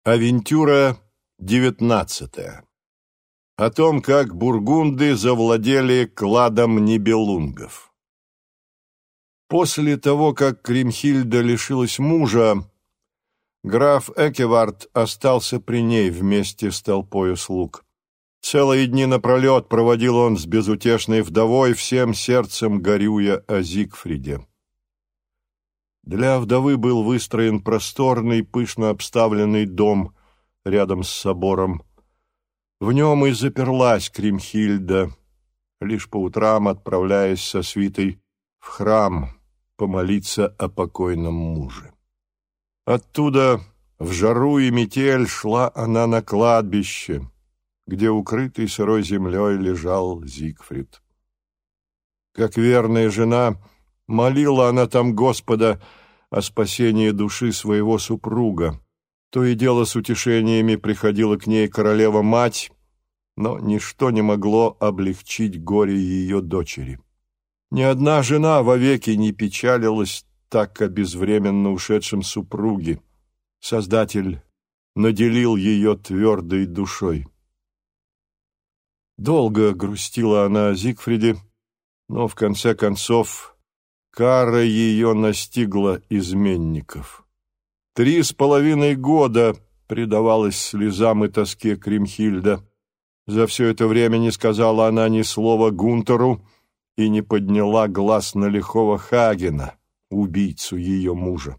Авентюра 19. О том, как бургунды завладели кладом нибелунгов. После того, как Кримхильда лишилась мужа, граф Экевард остался при ней вместе с толпою слуг. Целые дни напролет проводил он с безутешной вдовой, всем сердцем горюя о Зигфриде. Для вдовы был выстроен просторный, пышно обставленный дом рядом с собором. В нем и заперлась Кримхильда, лишь по утрам отправляясь со свитой в храм помолиться о покойном муже. Оттуда в жару и метель шла она на кладбище, где укрытый сырой землей лежал Зигфрид. Как верная жена, молила она там Господа о спасении души своего супруга. То и дело с утешениями приходила к ней королева-мать, но ничто не могло облегчить горе ее дочери. Ни одна жена вовеки не печалилась так о безвременно ушедшем супруге. Создатель наделил ее твердой душой. Долго грустила она о Зигфриде, но в конце концов кара ее настигла изменников. 3,5 года предавалась слезам и тоске Кримхильда. За все это время не сказала она ни слова Гунтеру и не подняла глаз на лихого Хагена, убийцу ее мужа.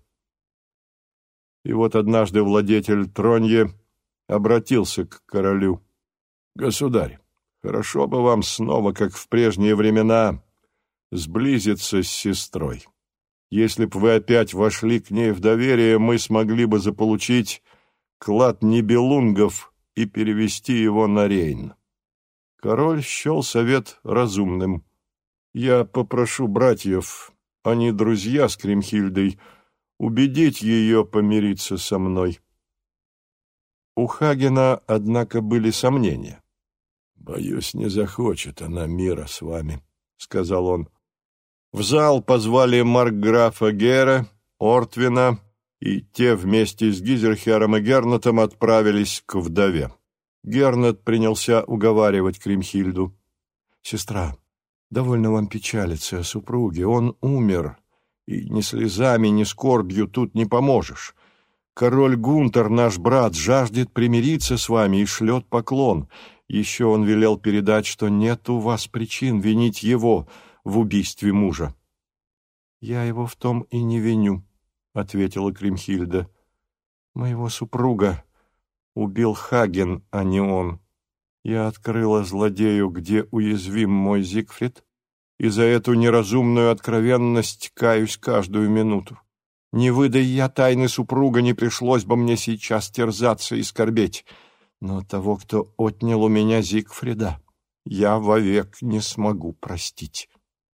И вот однажды владетель Тронье обратился к королю. «Государь, хорошо бы вам снова, как в прежние времена, сблизиться с сестрой. Если б вы опять вошли к ней в доверие, мы смогли бы заполучить клад нибелунгов и перевести его на Рейн». Король счел совет разумным. «Я попрошу братьев, они друзья с Кримхильдой, убедить ее помириться со мной». У Хагена, однако, были сомнения. «Боюсь, не захочет она мира с вами», — сказал он. В зал позвали маркграфа Гера, Ортвина, и те вместе с Гизельхером и Гернотом отправились к вдове. Гернот принялся уговаривать Кримхильду. «Сестра, довольно вам печалиться о супруге, он умер, и ни слезами, ни скорбью тут не поможешь. Король Гунтер, наш брат, жаждет примириться с вами и шлет поклон. Еще он велел передать, что нет у вас причин винить его в убийстве мужа». «Я его в том и не виню», — ответила Кримхильда. «Моего супруга убил Хаген, а не он. Я открыла злодею, где уязвим мой Зигфрид, и за эту неразумную откровенность каюсь каждую минуту. Не выдай я тайны супруга, не пришлось бы мне сейчас терзаться и скорбеть. Но того, кто отнял у меня Зигфрида, я вовек не смогу простить».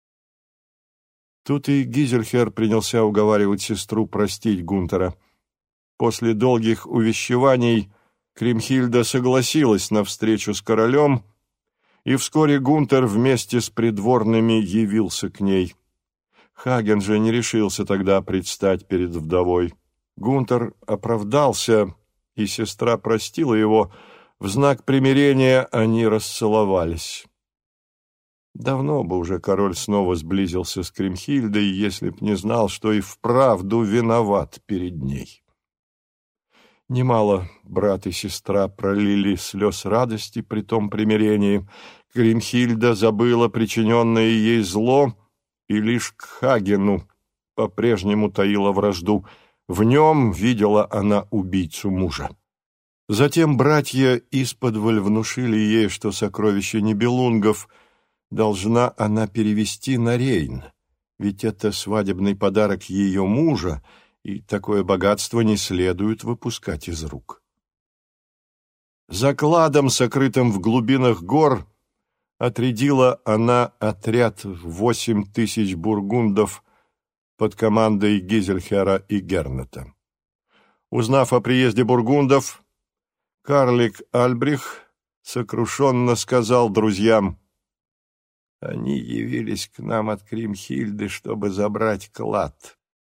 Тут и Гизельхер принялся уговаривать сестру простить Гунтера. После долгих увещеваний Кримхильда согласилась на встречу с королем, и вскоре Гунтер вместе с придворными явился к ней. Хаген же не решился тогда предстать перед вдовой. Гунтер оправдался, и сестра простила его. В знак примирения они расцеловались. Давно бы уже король снова сблизился с Кримхильдой, если б не знал, что и вправду виноват перед ней. Немало брат и сестра пролили слез радости при том примирении. Кримхильда забыла причиненное ей зло, и лишь к Хагену по-прежнему таила вражду. В нем видела она убийцу мужа. Затем братья исподволь внушили ей, что сокровище нибелунгов должна она перевести на Рейн, ведь это свадебный подарок ее мужа, и такое богатство не следует выпускать из рук. За кладом, сокрытым в глубинах гор, отрядила она отряд в 8000 бургундов под командой Гизельхера и Гернета. Узнав о приезде бургундов, карлик Альбрих сокрушенно сказал друзьям: «Они явились к нам от Кримхильды, чтобы забрать клад.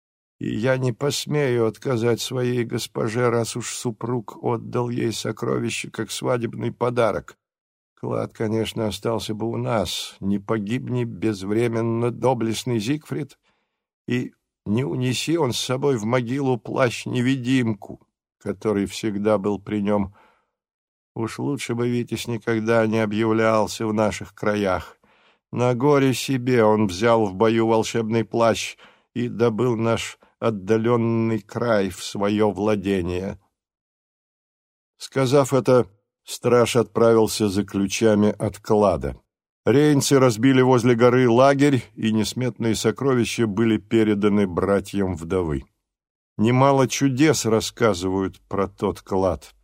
и я не посмею отказать своей госпоже, раз уж супруг отдал ей сокровище как свадебный подарок. Клад, конечно, остался бы у нас, не погибни безвременно доблестный Зигфрид, и не унеси он с собой в могилу плащ-невидимку, который всегда был при нем. Уж лучше бы Витязь никогда не объявлялся в наших краях. На горе себе он взял в бою волшебный плащ и добыл наш отдаленный край в свое владение. Сказав это, страж отправился за ключами от клада. Рейнцы разбили возле горы лагерь, и несметные сокровища были переданы братьям вдовы. Немало чудес рассказывают про тот клад.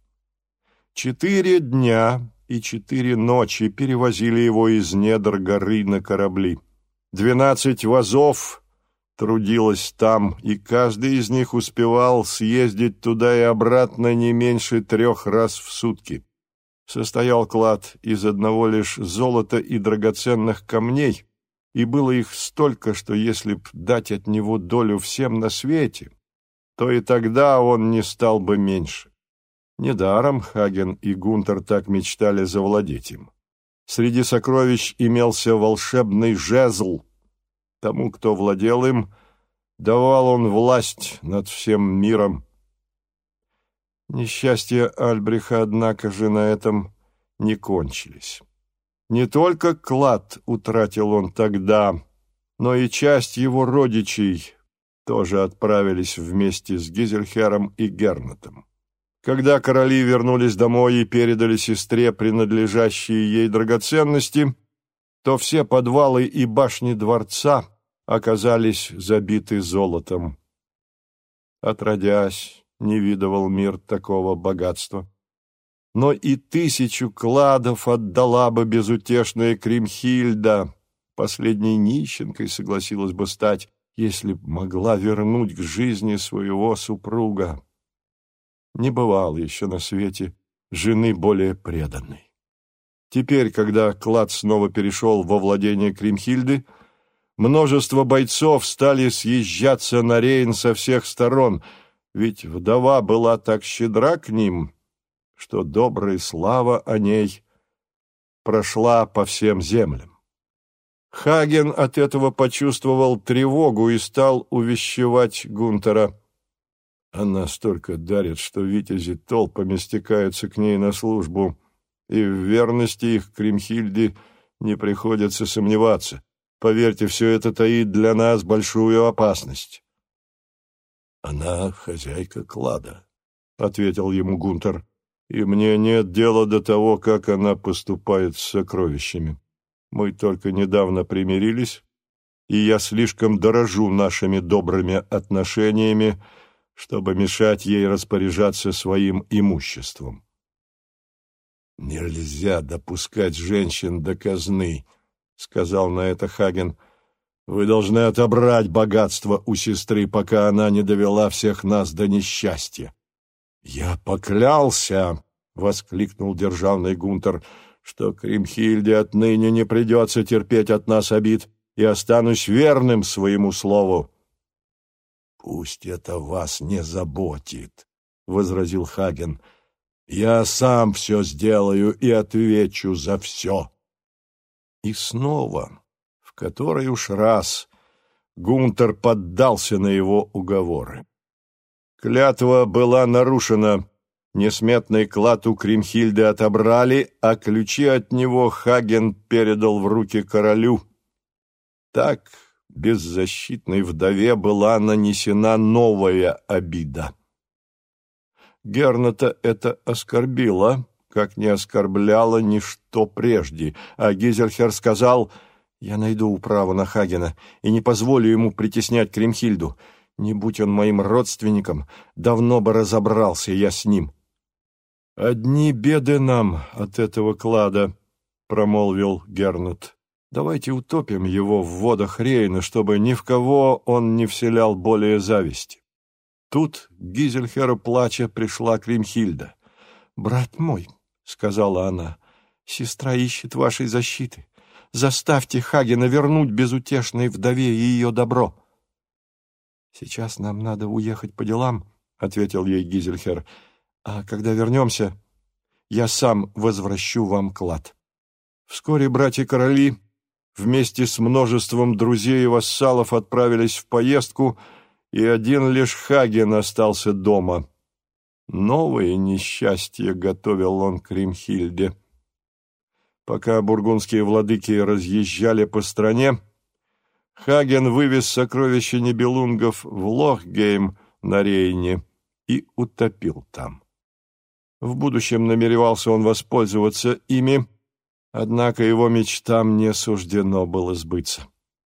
4 дня и 4 ночи перевозили его из недр горы на корабли. 12 вазов трудилось там, и каждый из них успевал съездить туда и обратно не меньше 3 раз в сутки. Состоял клад из одного лишь золота и драгоценных камней, и было их столько, что если б дать от него долю всем на свете, то и тогда он не стал бы меньше. Недаром Хаген и Гунтер так мечтали завладеть им. Среди сокровищ имелся волшебный жезл. Тому, кто владел им, давал он власть над всем миром. Несчастья Альбреха, однако же, на этом не кончились. Не только клад утратил он тогда, но и часть его родичей тоже отправились вместе с Гизельхером и Гернотом. Когда короли вернулись домой и передали сестре принадлежащие ей драгоценности, то все подвалы и башни дворца оказались забиты золотом. Отродясь, не видывал мир такого богатства. Но и 1000 кладов отдала бы безутешная Кримхильда, последней нищенкой согласилась бы стать, если б могла вернуть к жизни своего супруга. Не бывало еще на свете жены более преданной. Теперь, когда клад снова перешел во владение Кримхильды, множество бойцов стали съезжаться на Рейн со всех сторон, ведь вдова была так щедра к ним, что добрая слава о ней прошла по всем землям. Хаген от этого почувствовал тревогу и стал увещевать Гунтера. Она столько дарит, что витязи толпами стекаются к ней на службу, и в верности их Кримхильде не приходится сомневаться. Поверьте, все это таит для нас большую опасность. — Она хозяйка клада, — ответил ему Гунтер, — и мне нет дела до того, как она поступает с сокровищами. Мы только недавно примирились, и я слишком дорожу нашими добрыми отношениями, чтобы мешать ей распоряжаться своим имуществом. — Нельзя допускать женщин до казны, — сказал на это Хаген. — Вы должны отобрать богатство у сестры, пока она не довела всех нас до несчастья. — Я поклялся, — воскликнул державный Гунтер, — что Кримхильде отныне не придется терпеть от нас обид, и останусь верным своему слову. — Пусть это вас не заботит, — возразил Хаген. — Я сам все сделаю и отвечу за все. И снова, в который уж раз, Гунтер поддался на его уговоры. Клятва была нарушена, несметный клад у Кримхильды отобрали, а ключи от него Хаген передал в руки королю. Так беззащитной вдове была нанесена новая обида. Гернота это оскорбило, как не оскорбляло ничто прежде, а Гизельхер сказал: «Я найду управу на Хагена и не позволю ему притеснять Кримхильду. Не будь он моим родственником, давно бы разобрался я с ним». «Одни беды нам от этого клада», — промолвил Гернот. «Давайте утопим его в водах Рейна, чтобы ни в кого он не вселял более зависти». Тут к Гизельхеру плача пришла Кримхильда. «Брат мой», — сказала она, — «сестра ищет вашей защиты. Заставьте Хагена вернуть безутешной вдове ее добро». «Сейчас нам надо уехать по делам», — ответил ей Гизельхер. «А когда вернемся, я сам возвращу вам клад». Вскоре братья-короли вместе с множеством друзей и вассалов отправились в поездку, и один лишь Хаген остался дома. Новое несчастье готовил он Кримхильде. Пока бургундские владыки разъезжали по стране, Хаген вывез сокровища нибелунгов в Лохгейм на Рейне и утопил там. В будущем намеревался он воспользоваться ими, однако его мечтам не суждено было сбыться.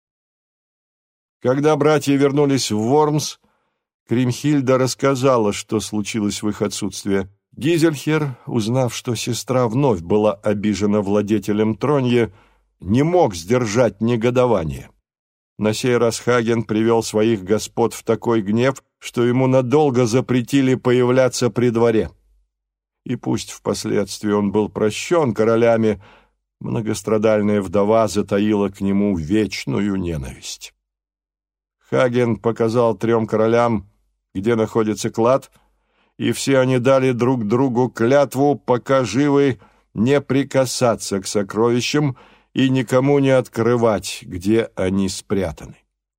Когда братья вернулись в Вормс, Кримхильда рассказала, что случилось в их отсутствие. Гизельхер, узнав, что сестра вновь была обижена владетелем Тронье, не мог сдержать негодование. На сей раз Хаген привел своих господ в такой гнев, что ему надолго запретили появляться при дворе. И пусть впоследствии он был прощен королями, многострадальная вдова затаила к нему вечную ненависть. Хаген показал 3 королям, где находится клад, и все они дали друг другу клятву, пока живы, не прикасаться к сокровищам и никому не открывать, где они спрятаны.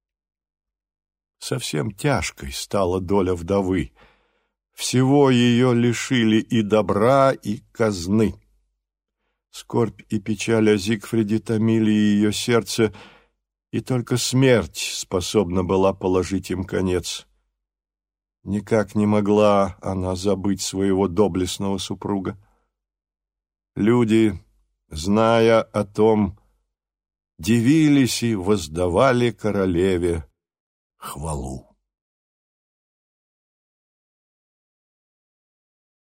Совсем тяжкой стала доля вдовы. Всего ее лишили и добра, и казны. Скорбь и печаль о Зигфриде томили ее сердце, и только смерть способна была положить им конец. Никак не могла она забыть своего доблестного супруга. Люди, зная о том, дивились и воздавали королеве хвалу.